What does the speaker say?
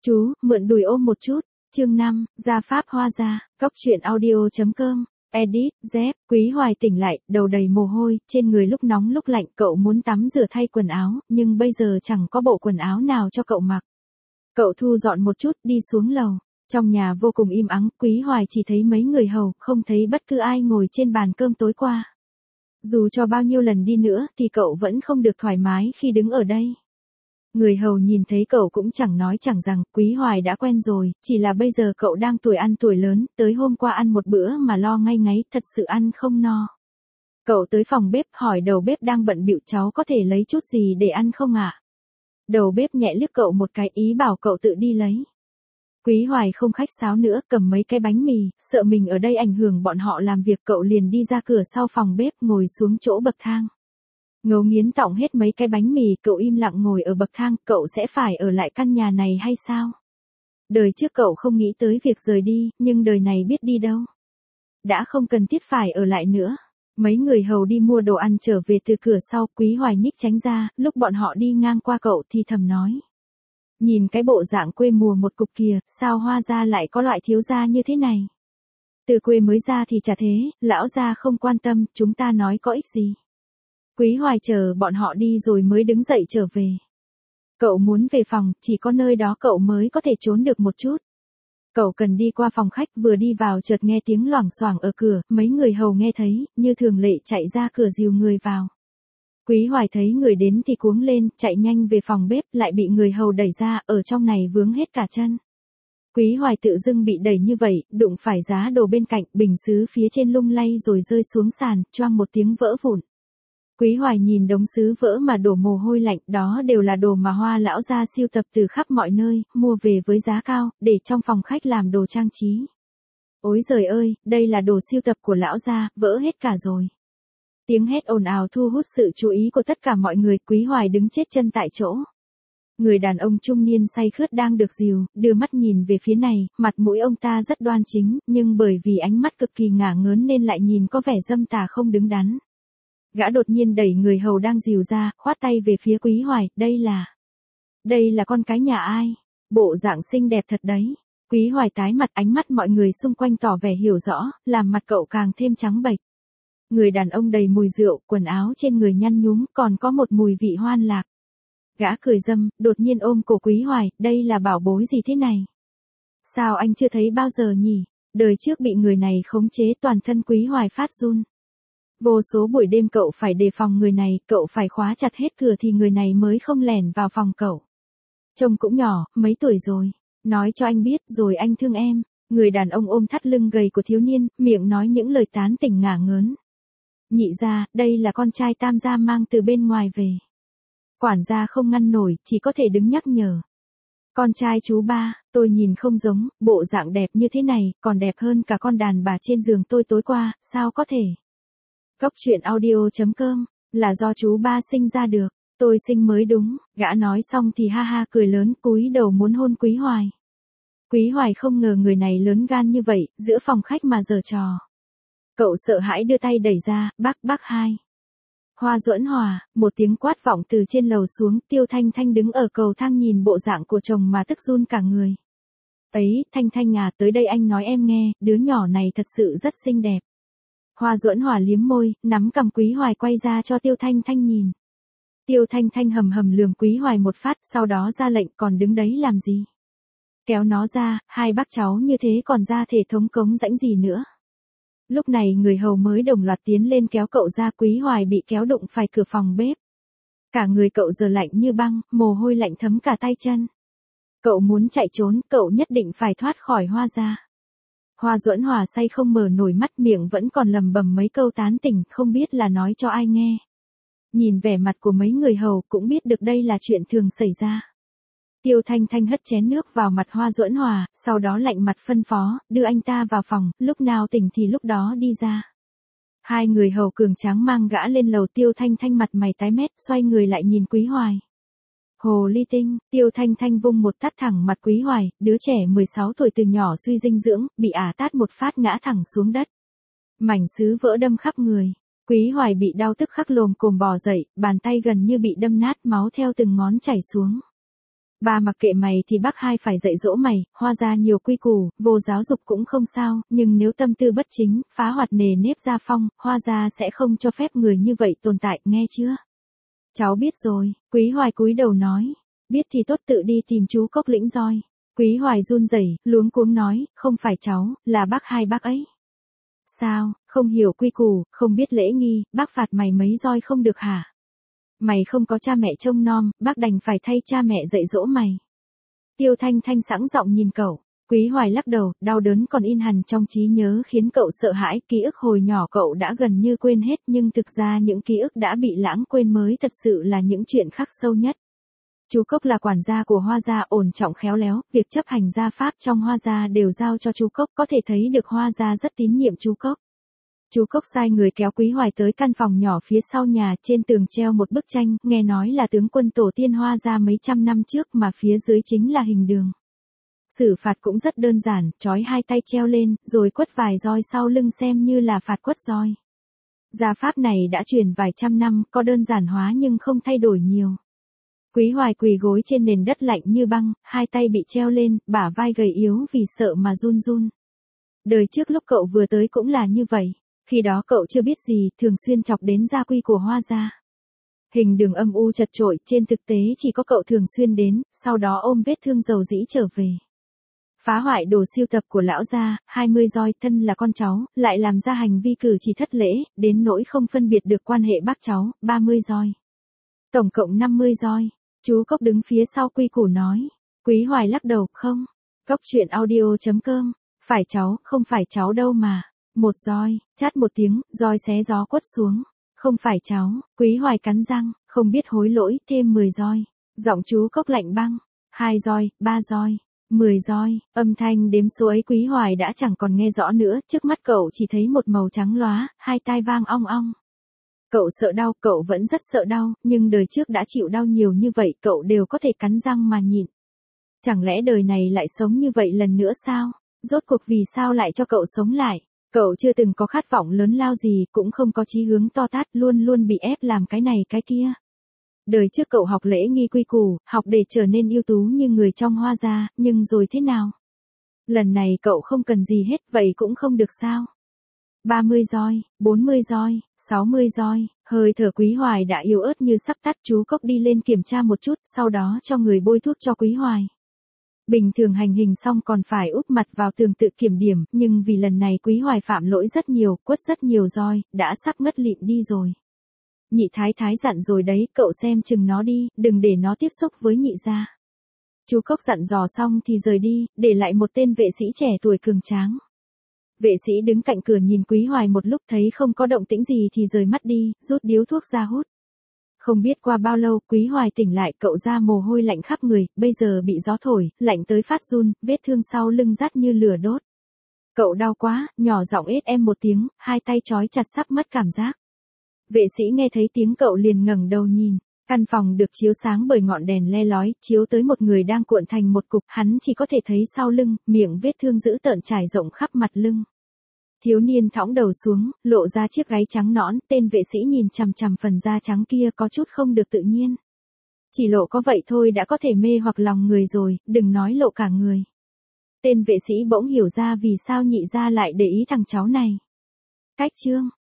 Chú, mượn đùi ôm một chút. Chương 5, gia pháp hoa gia, cóc truyện audio.com. Edit, dép, Quý Hoài tỉnh lại, đầu đầy mồ hôi, trên người lúc nóng lúc lạnh, cậu muốn tắm rửa thay quần áo, nhưng bây giờ chẳng có bộ quần áo nào cho cậu mặc. Cậu thu dọn một chút, đi xuống lầu. Trong nhà vô cùng im ắng, Quý Hoài chỉ thấy mấy người hầu, không thấy bất cứ ai ngồi trên bàn cơm tối qua. Dù cho bao nhiêu lần đi nữa, thì cậu vẫn không được thoải mái khi đứng ở đây. Người hầu nhìn thấy cậu cũng chẳng nói chẳng rằng, Quý Hoài đã quen rồi, chỉ là bây giờ cậu đang tuổi ăn tuổi lớn, tới hôm qua ăn một bữa mà lo ngay ngáy, thật sự ăn không no. Cậu tới phòng bếp hỏi đầu bếp đang bận bịu, cháu có thể lấy chút gì để ăn không ạ? Đầu bếp nhẹ liếc cậu một cái, ý bảo cậu tự đi lấy. Quý Hoài không khách sáo nữa, cầm mấy cái bánh mì, sợ mình ở đây ảnh hưởng bọn họ làm việc, cậu liền đi ra cửa sau phòng bếp, ngồi xuống chỗ bậc thang. Ngấu nghiến tọng hết mấy cái bánh mì, cậu im lặng ngồi ở bậc thang, cậu sẽ phải ở lại căn nhà này hay sao? Đời trước cậu không nghĩ tới việc rời đi, nhưng đời này biết đi đâu. Đã không cần thiết phải ở lại nữa. Mấy người hầu đi mua đồ ăn trở về từ cửa sau, Quý Hoài nhích tránh ra, lúc bọn họ đi ngang qua cậu thì thầm nói. Nhìn cái bộ dạng quê mùa một cục kìa, sao Hoa gia lại có loại thiếu gia như thế này? Từ quê mới ra thì chả thế, lão gia không quan tâm, chúng ta nói có ích gì. Quý Hoài chờ bọn họ đi rồi mới đứng dậy trở về. Cậu muốn về phòng, chỉ có nơi đó cậu mới có thể trốn được một chút. Cậu cần đi qua phòng khách, vừa đi vào chợt nghe tiếng loảng xoảng ở cửa, mấy người hầu nghe thấy, như thường lệ chạy ra cửa dìu người vào. Quý Hoài thấy người đến thì cuống lên, chạy nhanh về phòng bếp, lại bị người hầu đẩy ra, ở trong này vướng hết cả chân. Quý Hoài tự dưng bị đẩy như vậy, đụng phải giá đồ bên cạnh, bình sứ phía trên lung lay rồi rơi xuống sàn, choang một tiếng vỡ vụn. Quý Hoài nhìn đống sứ vỡ mà đổ mồ hôi lạnh, đó đều là đồ mà Hoa lão gia sưu tập từ khắp mọi nơi, mua về với giá cao, để trong phòng khách làm đồ trang trí. Ôi giời ơi, đây là đồ sưu tập của lão gia, vỡ hết cả rồi. Tiếng hét ồn ào thu hút sự chú ý của tất cả mọi người, Quý Hoài đứng chết chân tại chỗ. Người đàn ông trung niên say khướt đang được dìu, đưa mắt nhìn về phía này, mặt mũi ông ta rất đoan chính, nhưng bởi vì ánh mắt cực kỳ ngả ngớn nên lại nhìn có vẻ dâm tà không đứng đắn. Gã đột nhiên đẩy người hầu đang dìu ra, khoát tay về phía Quý Hoài, đây là con cái nhà ai? Bộ dạng xinh đẹp thật đấy. Quý Hoài tái mặt, ánh mắt mọi người xung quanh tỏ vẻ hiểu rõ, làm mặt cậu càng thêm trắng bệch. Người đàn ông đầy mùi rượu, quần áo trên người nhăn nhúm, còn có một mùi vị hoan lạc. Gã cười dâm, đột nhiên ôm cổ Quý Hoài, đây là bảo bối gì thế này? Sao anh chưa thấy bao giờ nhỉ? Đời trước bị người này khống chế, toàn thân Quý Hoài phát run. Vô số buổi đêm cậu phải đề phòng người này, cậu phải khóa chặt hết cửa thì người này mới không lẻn vào phòng cậu. Trông cũng nhỏ, mấy tuổi rồi. Nói cho anh biết rồi anh thương em. Người đàn ông ôm thắt lưng gầy của thiếu niên, miệng nói những lời tán tỉnh ngả ngớn. Nhị gia, đây là con trai Tam gia mang từ bên ngoài về. Quản gia không ngăn nổi, chỉ có thể đứng nhắc nhở. Con trai chú ba, tôi nhìn không giống, bộ dạng đẹp như thế này, còn đẹp hơn cả con đàn bà trên giường tôi tối qua, sao có thể? Cóc truyện audio.com, là do chú ba sinh ra được, tôi sinh mới đúng, gã nói xong thì ha ha cười lớn, cúi đầu muốn hôn Quý Hoài. Quý Hoài không ngờ người này lớn gan như vậy, giữa phòng khách mà giở trò. Cậu sợ hãi đưa tay đẩy ra, bác hai. Hoa Duẫn Hòa, một tiếng quát vọng từ trên lầu xuống, Tiêu Thanh Thanh đứng ở cầu thang nhìn bộ dạng của chồng mà tức run cả người. Ấy, Thanh Thanh à, tới đây anh nói em nghe, đứa nhỏ này thật sự rất xinh đẹp. Hoa Duẫn Hòa liếm môi, nắm cầm Quý Hoài quay ra cho Tiêu Thanh Thanh nhìn. Tiêu Thanh Thanh hầm hầm lườm Quý Hoài một phát, sau đó ra lệnh, còn đứng đấy làm gì? Kéo nó ra, hai bác cháu như thế còn ra thể thống cống rãnh gì nữa? Lúc này người hầu mới đồng loạt tiến lên kéo cậu ra, Quý Hoài bị kéo đụng phải cửa phòng bếp. Cả người cậu giờ lạnh như băng, mồ hôi lạnh thấm cả tay chân. Cậu muốn chạy trốn, cậu nhất định phải thoát khỏi Hoa gia. Hoa Duẫn Hòa say không mở nổi mắt, miệng vẫn còn lầm bầm mấy câu tán tỉnh, không biết là nói cho ai nghe. Nhìn vẻ mặt của mấy người hầu cũng biết được đây là chuyện thường xảy ra. Tiêu Thanh Thanh hất chén nước vào mặt Hoa Duẫn Hòa, sau đó lạnh mặt phân phó, đưa anh ta vào phòng, lúc nào tỉnh thì lúc đó đi ra. Hai người hầu cường tráng mang gã lên lầu, Tiêu Thanh Thanh mặt mày tái mét, xoay người lại nhìn Quý Hoài. Hồ ly tinh, Tiêu Thanh Thanh vung một tát thẳng mặt Quý Hoài, đứa trẻ 16 tuổi từ nhỏ suy dinh dưỡng, bị ả tát một phát ngã thẳng xuống đất. Mảnh sứ vỡ đâm khắp người. Quý Hoài bị đau tức khắc lồm cồm bò dậy, bàn tay gần như bị đâm nát, máu theo từng ngón chảy xuống. Ba mặc kệ mày thì bác hai phải dạy dỗ mày, Hoa gia nhiều quy củ, vô giáo dục cũng không sao, nhưng nếu tâm tư bất chính, phá hoạt nề nếp gia phong, Hoa gia sẽ không cho phép người như vậy tồn tại, nghe chưa? Cháu biết rồi, Quý Hoài cúi đầu nói, biết thì tốt tự đi tìm chú Cốc lĩnh roi. Quý Hoài run rẩy, luống cuống nói, không phải cháu, là bác hai bác ấy. Sao, không hiểu quy củ, không biết lễ nghi, bác phạt mày mấy roi không được hả? Mày không có cha mẹ trông nom, bác đành phải thay cha mẹ dạy dỗ mày. Tiêu Thanh Thanh sẵn giọng nhìn cậu. Quý Hoài lắc đầu, đau đớn còn in hằn trong trí nhớ khiến cậu sợ hãi, ký ức hồi nhỏ cậu đã gần như quên hết nhưng thực ra những ký ức đã bị lãng quên mới thật sự là những chuyện khắc sâu nhất. Chú Cốc là quản gia của Hoa gia, ổn trọng khéo léo, việc chấp hành gia pháp trong Hoa gia đều giao cho chú Cốc, có thể thấy được Hoa gia rất tín nhiệm chú Cốc. Chú Cốc sai người kéo Quý Hoài tới căn phòng nhỏ phía sau nhà, trên tường treo một bức tranh, nghe nói là tướng quân tổ tiên Hoa gia mấy trăm năm trước mà phía dưới chính là hình đường. Xử phạt cũng rất đơn giản, trói hai tay treo lên, rồi quất vài roi sau lưng xem như là phạt quất roi. Gia pháp này đã truyền vài trăm năm, có đơn giản hóa nhưng không thay đổi nhiều. Quý Hoài quỳ gối trên nền đất lạnh như băng, hai tay bị treo lên, bả vai gầy yếu vì sợ mà run run. Đời trước lúc cậu vừa tới cũng là như vậy, khi đó cậu chưa biết gì, thường xuyên chọc đến gia quy của Hoa gia. Hình đường âm u chật chội, trên thực tế chỉ có cậu thường xuyên đến, sau đó ôm vết thương dầu dĩ trở về. Phá hoại đồ siêu tập của lão gia, 20 roi, thân là con cháu, lại làm ra hành vi cử chỉ thất lễ, đến nỗi không phân biệt được quan hệ bác cháu, 30 roi. Tổng cộng 50 roi. Chú Cốc đứng phía sau quy củ nói. Quý Hoài lắc đầu, không. Cốc truyện audio.com. Phải cháu, không phải cháu đâu mà. Một roi, chát một tiếng, roi xé gió quất xuống. Không phải cháu, Quý Hoài cắn răng, không biết hối lỗi, thêm 10 roi. Giọng chú Cốc lạnh băng. 2 roi, 3 roi, 10 roi, âm thanh đếm số ấy Quý Hoài đã chẳng còn nghe rõ nữa, trước mắt cậu chỉ thấy một màu trắng lóa, hai tai vang ong ong. Cậu sợ đau, cậu vẫn rất sợ đau, nhưng đời trước đã chịu đau nhiều như vậy, cậu đều có thể cắn răng mà nhịn. Chẳng lẽ đời này lại sống như vậy lần nữa sao? Rốt cuộc vì sao lại cho cậu sống lại? Cậu chưa từng có khát vọng lớn lao gì, cũng không có chí hướng to tát, luôn luôn bị ép làm cái này cái kia. Đời trước cậu học lễ nghi quy củ, học để trở nên ưu tú như người trong Hoa gia, nhưng rồi thế nào? Lần này cậu không cần gì hết, vậy cũng không được sao? 30 roi, 40 roi, 60 roi, hơi thở Quý Hoài đã yếu ớt như sắp tắt, chú Cốc đi lên kiểm tra một chút, sau đó cho người bôi thuốc cho Quý Hoài. Bình thường hành hình xong còn phải úp mặt vào tường tự kiểm điểm, nhưng vì lần này Quý Hoài phạm lỗi rất nhiều, quất rất nhiều roi, đã sắp ngất lịm đi rồi. Nhị thái thái dặn rồi đấy, cậu xem chừng nó đi, đừng để nó tiếp xúc với nhị gia. Chú Cốc dặn dò xong thì rời đi, để lại một tên vệ sĩ trẻ tuổi cường tráng. Vệ sĩ đứng cạnh cửa nhìn Quý Hoài một lúc, thấy không có động tĩnh gì thì rời mắt đi, rút điếu thuốc ra hút. Không biết qua bao lâu Quý Hoài tỉnh lại, cậu ra mồ hôi lạnh khắp người, bây giờ bị gió thổi, lạnh tới phát run, vết thương sau lưng rát như lửa đốt. Cậu đau quá, nhỏ giọng ết em một tiếng, hai tay trói chặt sắp mất cảm giác. Vệ sĩ nghe thấy tiếng cậu liền ngẩng đầu nhìn. Căn phòng được chiếu sáng bởi ngọn đèn le lói, chiếu tới một người đang cuộn thành một cục, hắn chỉ có thể thấy sau lưng, miệng vết thương dữ tợn trải rộng khắp mặt lưng. Thiếu niên thõng đầu xuống, lộ ra chiếc gáy trắng nõn, tên vệ sĩ nhìn chằm chằm phần da trắng kia có chút không được tự nhiên. Chỉ lộ có vậy thôi đã có thể mê hoặc lòng người rồi, đừng nói lộ cả người. Tên vệ sĩ bỗng hiểu ra vì sao nhị gia lại để ý thằng cháu này. Cách chương